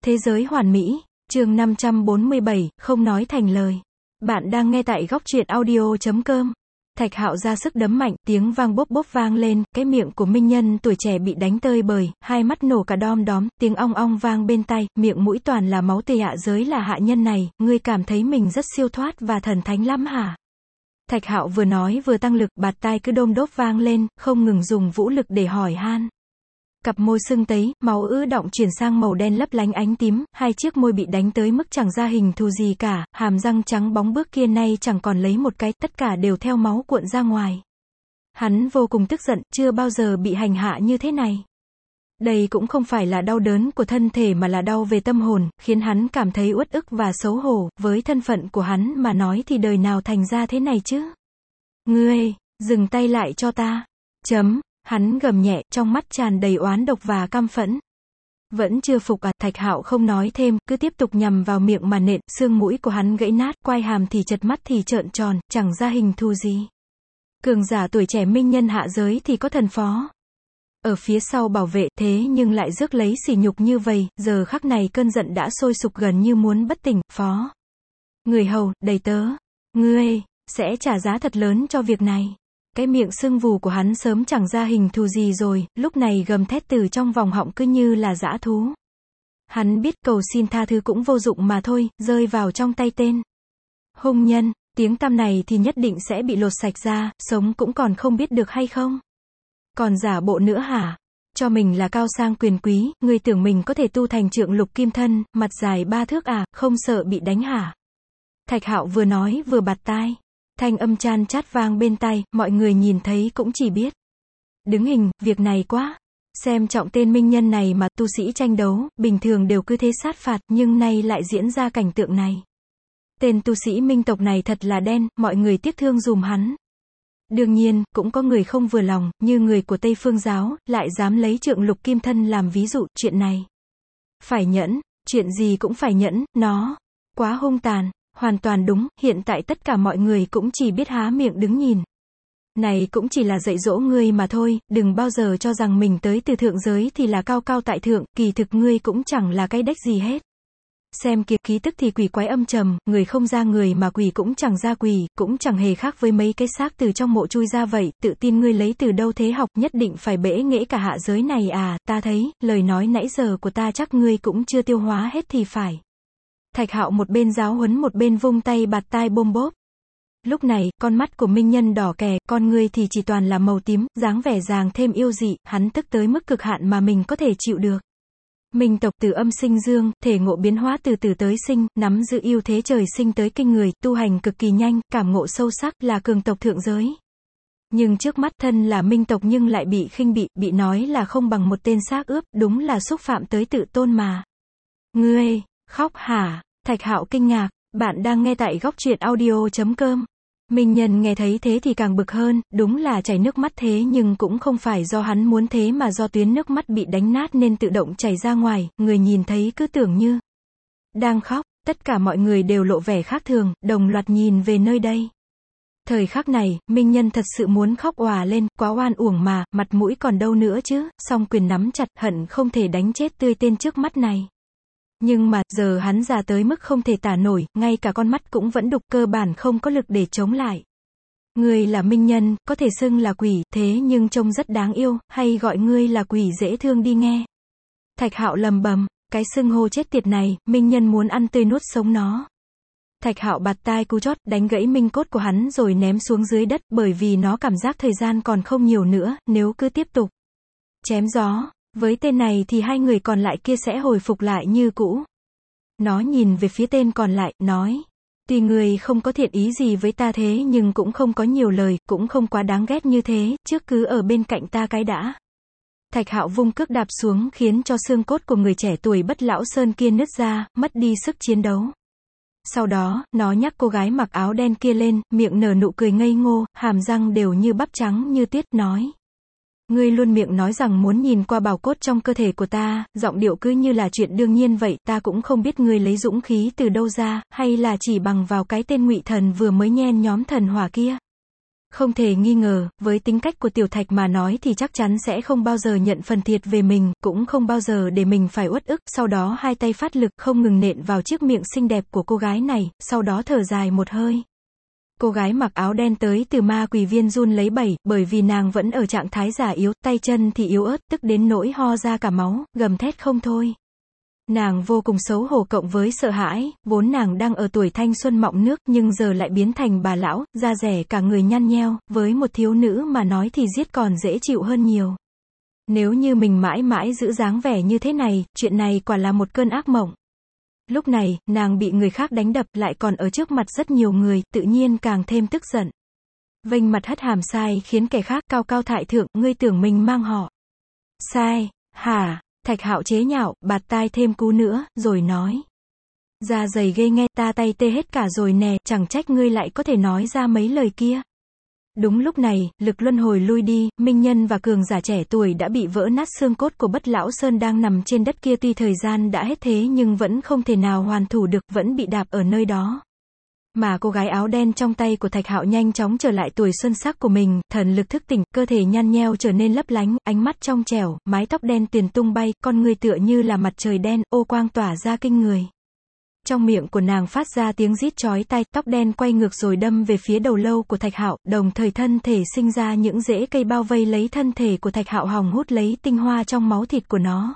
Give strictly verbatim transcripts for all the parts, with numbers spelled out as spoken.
Thế giới hoàn mỹ, chương năm trăm bốn mươi bảy, không nói thành lời. Bạn đang nghe tại góc truyện audio chấm com. Thạch Hạo ra sức đấm mạnh, tiếng vang bốp bốp vang lên, cái miệng của Minh Nhân tuổi trẻ bị đánh tơi bời, hai mắt nổ cả đom đóm, tiếng ong ong vang bên tai, miệng mũi toàn là máu tươi. Hạ giới là hạ nhân này, ngươi cảm thấy mình rất siêu thoát và thần thánh lắm hả? Thạch Hạo vừa nói vừa tăng lực, bạt tai cứ đôm đốp vang lên, không ngừng dùng vũ lực để hỏi han. Cặp môi sưng tấy, máu ứ đọng chuyển sang màu đen lấp lánh ánh tím, hai chiếc môi bị đánh tới mức chẳng ra hình thù gì cả, hàm răng trắng bóng bước kia nay chẳng còn lấy một cái, tất cả đều theo máu cuộn ra ngoài. Hắn vô cùng tức giận, chưa bao giờ bị hành hạ như thế này. Đây cũng không phải là đau đớn của thân thể mà là đau về tâm hồn, khiến hắn cảm thấy uất ức và xấu hổ, với thân phận của hắn mà nói thì đời nào thành ra thế này chứ. Ngươi, dừng tay lại cho ta. Chấm. Hắn gầm nhẹ, trong mắt tràn đầy oán độc và căm phẫn. Vẫn chưa phục à? Thạch Hạo không nói thêm, cứ tiếp tục nhằm vào miệng mà nện, xương mũi của hắn gãy nát, quai hàm thì chật, mắt thì trợn tròn, chẳng ra hình thù gì. Cường giả tuổi trẻ Minh Nhân hạ giới thì có thần phó ở phía sau bảo vệ, thế nhưng lại rước lấy sỉ nhục như vậy, giờ khắc này cơn giận đã sôi sục gần như muốn bất tỉnh. Phó, người hầu, đầy tớ, ngươi sẽ trả giá thật lớn cho việc này. Cái miệng sưng vù của hắn sớm chẳng ra hình thù gì rồi, lúc này gầm thét từ trong vòng họng cứ như là dã thú. Hắn biết cầu xin tha thứ cũng vô dụng mà thôi, rơi vào trong tay tên hung nhân, tiếng tăm này thì nhất định sẽ bị lột sạch ra, sống cũng còn không biết được hay không? Còn giả bộ nữa hả? Cho mình là cao sang quyền quý, ngươi tưởng mình có thể tu thành trượng lục kim thân, mặt dài ba thước à, không sợ bị đánh hả? Thạch Hạo vừa nói vừa bạt tai. Thanh âm chan chát vang bên tai, mọi người nhìn thấy cũng chỉ biết đứng hình, việc này quá xem trọng tên Minh Nhân này mà. Tu sĩ tranh đấu, bình thường đều cứ thế sát phạt, nhưng nay lại diễn ra cảnh tượng này. Tên tu sĩ Minh tộc này thật là đen, mọi người tiếc thương dùm hắn. Đương nhiên, cũng có người không vừa lòng, như người của Tây Phương giáo, lại dám lấy trượng lục kim thân làm ví dụ, chuyện này phải nhẫn, chuyện gì cũng phải nhẫn, nó quá hung tàn. Hoàn toàn đúng, hiện tại tất cả mọi người cũng chỉ biết há miệng đứng nhìn. Này cũng chỉ là dạy dỗ ngươi mà thôi, đừng bao giờ cho rằng mình tới từ thượng giới thì là cao cao tại thượng, kỳ thực ngươi cũng chẳng là cái đếch gì hết. Xem kìa, khí tức thì quỷ quái âm trầm, người không ra người mà quỷ cũng chẳng ra quỷ, cũng chẳng hề khác với mấy cái xác từ trong mộ chui ra vậy, tự tin ngươi lấy từ đâu thế học, nhất định phải bẽ nghễ cả hạ giới này à, ta thấy, lời nói nãy giờ của ta chắc ngươi cũng chưa tiêu hóa hết thì phải. Thạch Hạo một bên giáo huấn một bên vung tay bạt tai bôm bốp. Lúc này, con mắt của Minh Nhân đỏ kè, con ngươi thì chỉ toàn là màu tím, dáng vẻ dàng thêm yêu dị, hắn tức tới mức cực hạn mà mình có thể chịu được. Minh tộc từ âm sinh dương, thể ngộ biến hóa từ từ tới sinh, nắm giữ ưu thế trời sinh tới kinh người, tu hành cực kỳ nhanh, cảm ngộ sâu sắc, là cường tộc thượng giới. Nhưng trước mắt thân là Minh tộc nhưng lại bị khinh bị, bị nói là không bằng một tên xác ướp, đúng là xúc phạm tới tự tôn mà. Ngươi khóc hả? Thạch Hạo kinh ngạc, bạn đang nghe tại góc truyện audio chấm com. Minh Nhân nghe thấy thế thì càng bực hơn, đúng là chảy nước mắt thế nhưng cũng không phải do hắn muốn thế mà do tuyến nước mắt bị đánh nát nên tự động chảy ra ngoài, người nhìn thấy cứ tưởng như đang khóc, tất cả mọi người đều lộ vẻ khác thường, đồng loạt nhìn về nơi đây. Thời khắc này, Minh Nhân thật sự muốn khóc òa lên, quá oan uổng mà, mặt mũi còn đâu nữa chứ, song quyền nắm chặt, hận không thể đánh chết tươi tên trước mắt này. Nhưng mà, giờ hắn già tới mức không thể tả nổi, ngay cả con mắt cũng vẫn đục, cơ bản không có lực để chống lại. Ngươi là Minh Nhân, có thể xưng là quỷ, thế nhưng trông rất đáng yêu, hay gọi ngươi là quỷ dễ thương đi nghe. Thạch Hạo lầm bầm, cái xưng hô chết tiệt này, Minh Nhân muốn ăn tươi nuốt sống nó. Thạch Hạo bạt tai cú chót, đánh gãy minh cốt của hắn rồi ném xuống dưới đất, bởi vì nó cảm giác thời gian còn không nhiều nữa, nếu cứ tiếp tục chém gió với tên này thì hai người còn lại kia sẽ hồi phục lại như cũ. Nó nhìn về phía tên còn lại, nói, tuy người không có thiện ý gì với ta thế nhưng cũng không có nhiều lời, cũng không quá đáng ghét như thế, trước cứ ở bên cạnh ta cái đã. Thạch Hạo vung cước đạp xuống khiến cho xương cốt của người trẻ tuổi bất lão sơn kia nứt ra, mất đi sức chiến đấu. Sau đó, nó nhắc cô gái mặc áo đen kia lên, miệng nở nụ cười ngây ngô, hàm răng đều như bắp trắng như tuyết, nói. Ngươi luôn miệng nói rằng muốn nhìn qua bào cốt trong cơ thể của ta, giọng điệu cứ như là chuyện đương nhiên vậy, ta cũng không biết ngươi lấy dũng khí từ đâu ra, hay là chỉ bằng vào cái tên Ngụy Thần vừa mới nhen nhóm thần hỏa kia. Không thể nghi ngờ, với tính cách của Tiểu Thạch mà nói thì chắc chắn sẽ không bao giờ nhận phần thiệt về mình, cũng không bao giờ để mình phải uất ức, sau đó hai tay phát lực không ngừng nện vào chiếc miệng xinh đẹp của cô gái này, sau đó thở dài một hơi. Cô gái mặc áo đen tới từ ma quỷ viên run lấy bẩy, bởi vì nàng vẫn ở trạng thái già yếu, tay chân thì yếu ớt, tức đến nỗi ho ra cả máu, gầm thét không thôi. Nàng vô cùng xấu hổ cộng với sợ hãi, vốn nàng đang ở tuổi thanh xuân mọng nước nhưng giờ lại biến thành bà lão, da rẻ cả người nhăn nheo, với một thiếu nữ mà nói thì giết còn dễ chịu hơn nhiều. Nếu như mình mãi mãi giữ dáng vẻ như thế này, chuyện này quả là một cơn ác mộng. Lúc này, nàng bị người khác đánh đập lại còn ở trước mặt rất nhiều người, tự nhiên càng thêm tức giận. Vênh mặt hất hàm sai khiến kẻ khác cao cao thại thượng, ngươi tưởng mình mang họ sai, hả? Thạch Hạo chế nhạo, bạt tai thêm cú nữa, rồi nói. Da dày ghê nghe, ta tay tê hết cả rồi nè, chẳng trách ngươi lại có thể nói ra mấy lời kia. Đúng lúc này, lực luân hồi lui đi, minh nhân và cường giả trẻ tuổi đã bị vỡ nát xương cốt của Bất Lão Sơn đang nằm trên đất kia, tuy thời gian đã hết thế nhưng vẫn không thể nào hoàn thủ được, vẫn bị đạp ở nơi đó. Mà cô gái áo đen trong tay của Thạch Hạo nhanh chóng trở lại tuổi xuân sắc của mình, thần lực thức tỉnh, cơ thể nhăn nheo trở nên lấp lánh, ánh mắt trong trẻo, mái tóc đen tuyền tung bay, con người tựa như là mặt trời đen, ô quang tỏa ra kinh người. Trong miệng của nàng phát ra tiếng rít chói tai, tóc đen quay ngược rồi đâm về phía đầu lâu của Thạch Hạo, đồng thời thân thể sinh ra những rễ cây bao vây lấy thân thể của Thạch Hạo, hòng hút lấy tinh hoa trong máu thịt của nó.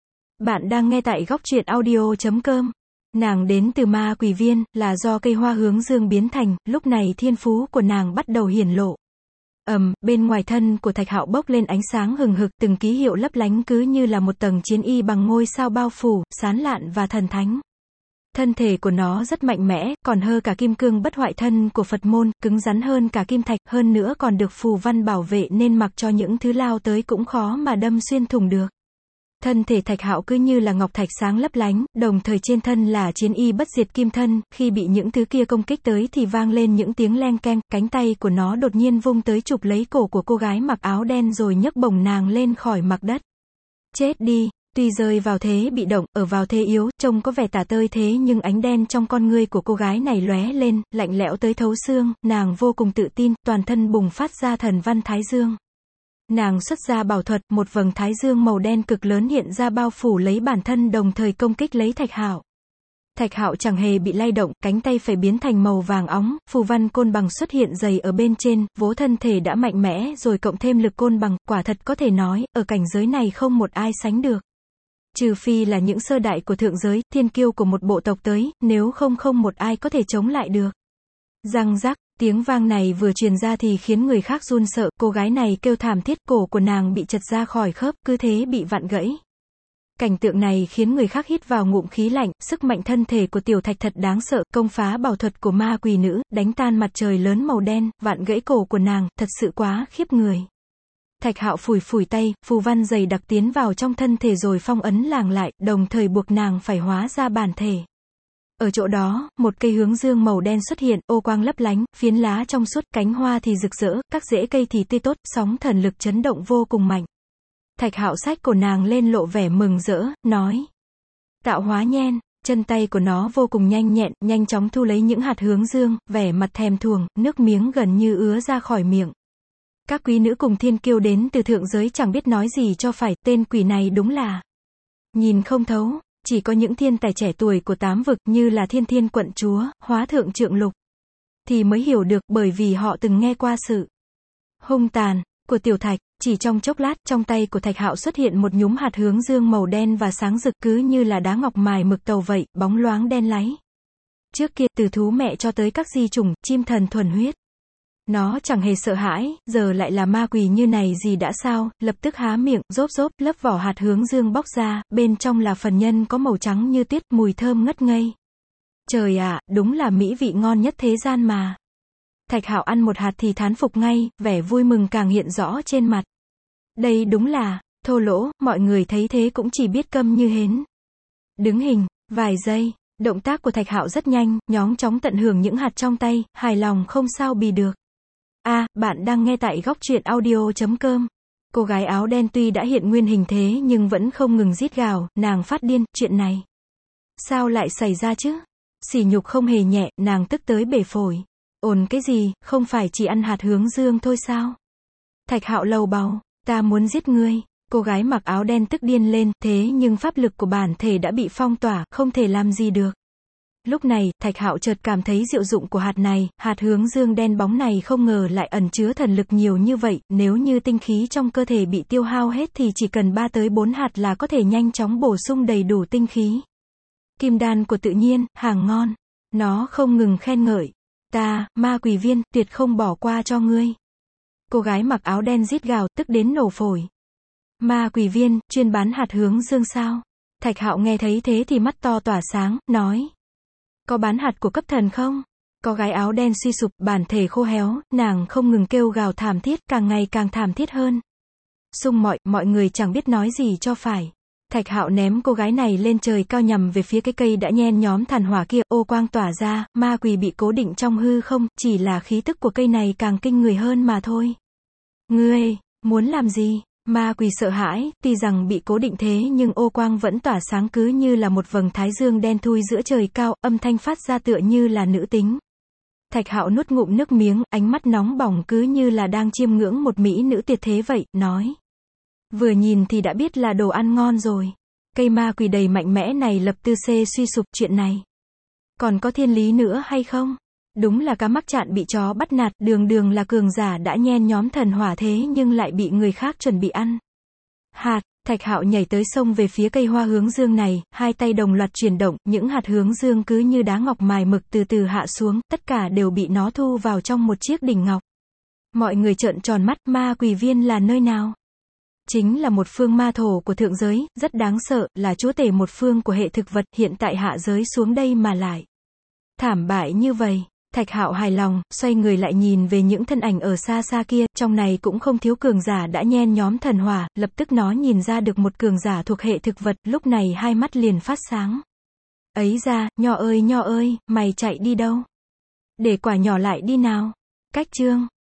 Bạn đang nghe tại góc truyện audio chấm com. Nàng đến từ ma quỷ viên, là do cây hoa hướng dương biến thành, lúc này thiên phú của nàng bắt đầu hiển lộ. Ầm, um, bên ngoài thân của Thạch Hạo bốc lên ánh sáng hừng hực, từng ký hiệu lấp lánh cứ như là một tầng chiến y bằng ngôi sao bao phủ, sán lạn và thần thánh. Thân thể của nó rất mạnh mẽ, còn hơn cả kim cương bất hoại thân của Phật môn, cứng rắn hơn cả kim thạch, hơn nữa còn được phù văn bảo vệ nên mặc cho những thứ lao tới cũng khó mà đâm xuyên thủng được. Thân thể Thạch Hạo cứ như là ngọc thạch sáng lấp lánh, đồng thời trên thân là chiến y bất diệt kim thân, khi bị những thứ kia công kích tới thì vang lên những tiếng leng keng, cánh tay của nó đột nhiên vung tới chụp lấy cổ của cô gái mặc áo đen rồi nhấc bổng nàng lên khỏi mặt đất. Chết đi! Tuy rơi vào thế bị động, ở vào thế yếu, trông có vẻ tả tơi thế nhưng ánh đen trong con ngươi của cô gái này lóe lên, lạnh lẽo tới thấu xương, nàng vô cùng tự tin, toàn thân bùng phát ra thần văn Thái Dương. Nàng xuất ra bảo thuật, một vầng thái dương màu đen cực lớn hiện ra bao phủ lấy bản thân đồng thời công kích lấy Thạch Hạo. Thạch Hạo chẳng hề bị lay động, cánh tay phải biến thành màu vàng óng, phù văn côn bằng xuất hiện dày ở bên trên, vố thân thể đã mạnh mẽ rồi cộng thêm lực côn bằng, quả thật có thể nói, ở cảnh giới này không một ai sánh được. Trừ phi là những sơ đại của thượng giới, thiên kiêu của một bộ tộc tới, nếu không không một ai có thể chống lại được. Răng rắc, tiếng vang này vừa truyền ra thì khiến người khác run sợ, cô gái này kêu thảm thiết, cổ của nàng bị chật ra khỏi khớp, cứ thế bị vặn gãy. Cảnh tượng này khiến người khác hít vào ngụm khí lạnh, sức mạnh thân thể của Tiểu Thạch thật đáng sợ, công phá bảo thuật của ma quỷ nữ, đánh tan mặt trời lớn màu đen, vặn gãy cổ của nàng, thật sự quá khiếp người. Thạch Hạo phủi phủi tay, phù văn dày đặc tiến vào trong thân thể rồi phong ấn làng lại, đồng thời buộc nàng phải hóa ra bản thể. Ở chỗ đó, một cây hướng dương màu đen xuất hiện, ô quang lấp lánh, phiến lá trong suốt, cánh hoa thì rực rỡ, các rễ cây thì tươi tốt, sóng thần lực chấn động vô cùng mạnh. Thạch Hạo xách cổ nàng lên lộ vẻ mừng rỡ, nói. Tạo hóa nhen, chân tay của nó vô cùng nhanh nhẹn, nhanh chóng thu lấy những hạt hướng dương, vẻ mặt thèm thuồng, nước miếng gần như ứa ra khỏi miệng. Các quý nữ cùng thiên kiêu đến từ thượng giới chẳng biết nói gì cho phải, tên quỷ này đúng là nhìn không thấu. Chỉ có những thiên tài trẻ tuổi của tám vực như là Thiên Thiên quận chúa, Hóa thượng trượng lục thì mới hiểu được, bởi vì họ từng nghe qua sự hung tàn của Tiểu Thạch. Chỉ trong chốc lát, trong tay của Thạch Hạo xuất hiện một nhúm hạt hướng dương màu đen và sáng rực, cứ như là đá ngọc mài mực tàu vậy, bóng loáng đen láy. Trước kia, từ thú mẹ cho tới các di chủng, chim thần thuần huyết, nó chẳng hề sợ hãi, giờ lại là ma quỷ như này gì đã sao, lập tức há miệng, rốp rốp, lớp vỏ hạt hướng dương bóc ra, bên trong là phần nhân có màu trắng như tuyết, mùi thơm ngất ngây. Trời ạ, đúng là mỹ vị ngon nhất thế gian mà. Thạch Hạo ăn một hạt thì thán phục ngay, vẻ vui mừng càng hiện rõ trên mặt. Đây đúng là thô lỗ, mọi người thấy thế cũng chỉ biết câm như hến. Đứng hình, vài giây, động tác của Thạch Hạo rất nhanh, nhóng chóng tận hưởng những hạt trong tay, hài lòng không sao bì được. A, à, bạn đang nghe tại góc truyện audio chấm com. Cô gái áo đen tuy đã hiện nguyên hình thế nhưng vẫn không ngừng rít gào, nàng phát điên, chuyện này sao lại xảy ra chứ? Sỉ nhục không hề nhẹ, nàng tức tới bể phổi. Ồn cái gì, không phải chỉ ăn hạt hướng dương thôi sao? Thạch Hạo lầu bầu, ta muốn giết ngươi. Cô gái mặc áo đen tức điên lên, thế nhưng pháp lực của bản thể đã bị phong tỏa, không thể làm gì được. Lúc này, Thạch Hạo chợt cảm thấy diệu dụng của hạt này, hạt hướng dương đen bóng này không ngờ lại ẩn chứa thần lực nhiều như vậy, nếu như tinh khí trong cơ thể bị tiêu hao hết thì chỉ cần ba tới bốn hạt là có thể nhanh chóng bổ sung đầy đủ tinh khí. Kim đan của tự nhiên, hàng ngon. Nó không ngừng khen ngợi. Ta, ma quỷ viên, tuyệt không bỏ qua cho ngươi. Cô gái mặc áo đen rít gào, tức đến nổ phổi. Ma quỷ viên, chuyên bán hạt hướng dương sao? Thạch Hạo nghe thấy thế thì mắt to tỏa sáng, nói. Có bán hạt của cấp thần không? Có gái áo đen suy sụp, bản thể khô héo, nàng không ngừng kêu gào thảm thiết, càng ngày càng thảm thiết hơn. Xung mọi, mọi người chẳng biết nói gì cho phải. Thạch Hạo ném cô gái này lên trời cao nhằm về phía cái cây đã nhen nhóm than hỏa kia, ô quang tỏa ra, ma quỷ bị cố định trong hư không, chỉ là khí tức của cây này càng kinh người hơn mà thôi. Ngươi, muốn làm gì? Ma quỷ sợ hãi, tuy rằng bị cố định thế nhưng ô quang vẫn tỏa sáng cứ như là một vầng thái dương đen thui giữa trời cao, âm thanh phát ra tựa như là nữ tính. Thạch Hạo nuốt ngụm nước miếng, ánh mắt nóng bỏng cứ như là đang chiêm ngưỡng một mỹ nữ tuyệt thế vậy, nói. Vừa nhìn thì đã biết là đồ ăn ngon rồi. Cây ma quỷ đầy mạnh mẽ này lập tư xê suy sụp, chuyện này. Còn có thiên lý nữa hay không? Đúng là cá mắc chạn bị chó bắt nạt, đường đường là cường giả đã nhen nhóm thần hỏa thế nhưng lại bị người khác chuẩn bị ăn. Hạt, Thạch Hạo nhảy tới sông về phía cây hoa hướng dương này, hai tay đồng loạt chuyển động, những hạt hướng dương cứ như đá ngọc mài mực từ từ hạ xuống, tất cả đều bị nó thu vào trong một chiếc đỉnh ngọc. Mọi người trợn tròn mắt, ma quỷ viên là nơi nào? Chính là một phương ma thổ của thượng giới, rất đáng sợ, là chúa tể một phương của hệ thực vật, hiện tại hạ giới xuống đây mà lại thảm bại như vậy. Thạch Hạo hài lòng, xoay người lại nhìn về những thân ảnh ở xa xa kia, trong này cũng không thiếu cường giả đã nhen nhóm thần hỏa, lập tức nó nhìn ra được một cường giả thuộc hệ thực vật, lúc này hai mắt liền phát sáng. Ấy ra, Nho ơi Nho ơi, mày chạy đi đâu? Để quả nhỏ lại đi nào. Cách chương